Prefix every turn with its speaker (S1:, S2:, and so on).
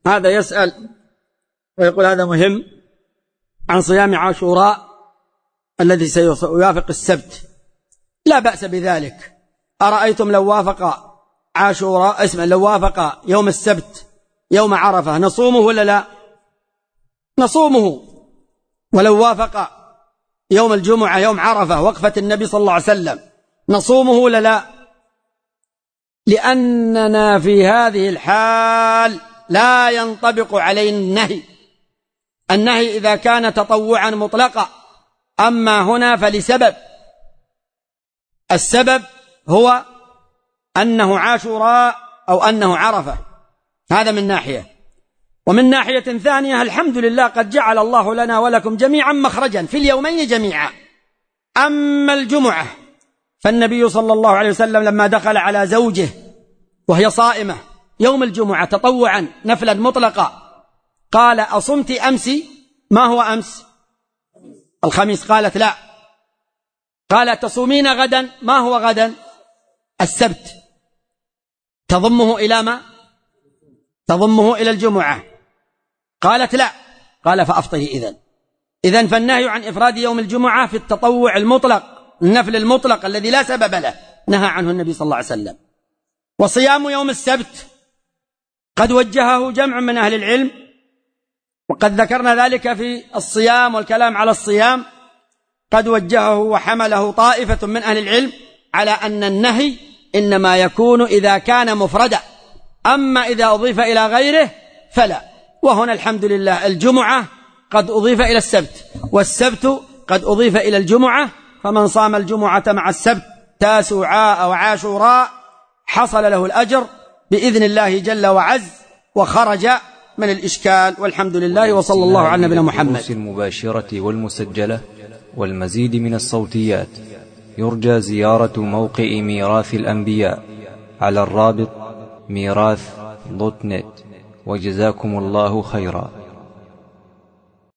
S1: هذا يسأل ويقول هذا مهم عن صيام عاشوراء الذي سيوافق السبت. لا بأس بذلك. أرأيتم لو وافق عاشوراء لو وافق يوم السبت يوم عرفة نصومه ولا لا؟ نصومه. ولو وافق يوم الجمعة يوم عرفة وقفة النبي صلى الله عليه وسلم نصومه ولا لا؟ لأننا في هذه الحال لا ينطبق علينا النهي. النهي إذا كان تطوعا مطلقا، أما هنا فلسبب. السبب هو أنه عاشوراء أو أنه عرفة. هذا من ناحية. ومن ناحية ثانية الحمد لله قد جعل الله لنا ولكم جميعا مخرجا في اليومين جميعا. أما الجمعة فالنبي صلى الله عليه وسلم لما دخل على زوجه وهي صائمة يوم الجمعة تطوعا نفلا مطلقا قال: أصمت أمس؟ ما هو أمس؟ الخميس. قالت: لا. قال: تصومين غدا؟ ما هو غدا؟ السبت. تضمه إلى ما؟ تضمه إلى الجمعة. قالت: لا. قال: فأفطري إذن فالنهي عن إفراد يوم الجمعة في التطوع المطلق، النفل المطلق الذي لا سبب له، نهى عنه النبي صلى الله عليه وسلم. وصيام يوم السبت قد وجهه جمع من أهل العلم، وقد ذكرنا ذلك في الصيام والكلام على الصيام. قد وجهه وحمله طائفة من أهل العلم على أن النهي إنما يكون إذا كان مفردا، أما إذا أضيف إلى غيره فلا. وهنا الحمد لله الجمعة قد أضيف إلى السبت، والسبت قد أضيف إلى الجمعة، فمن صام الجمعة مع السبت تاسعاء وعاشوراء حصل له الأجر بإذن الله جل وعز وخرج من الإشكال. والحمد لله، وصلى الله على نبينا محمد.
S2: المباشرة والمسجلة والمزيد من الصوتيات يرجى زيارة موقع ميراث الأنبياء على الرابط ميراث.net. وجزاكم الله خيرا.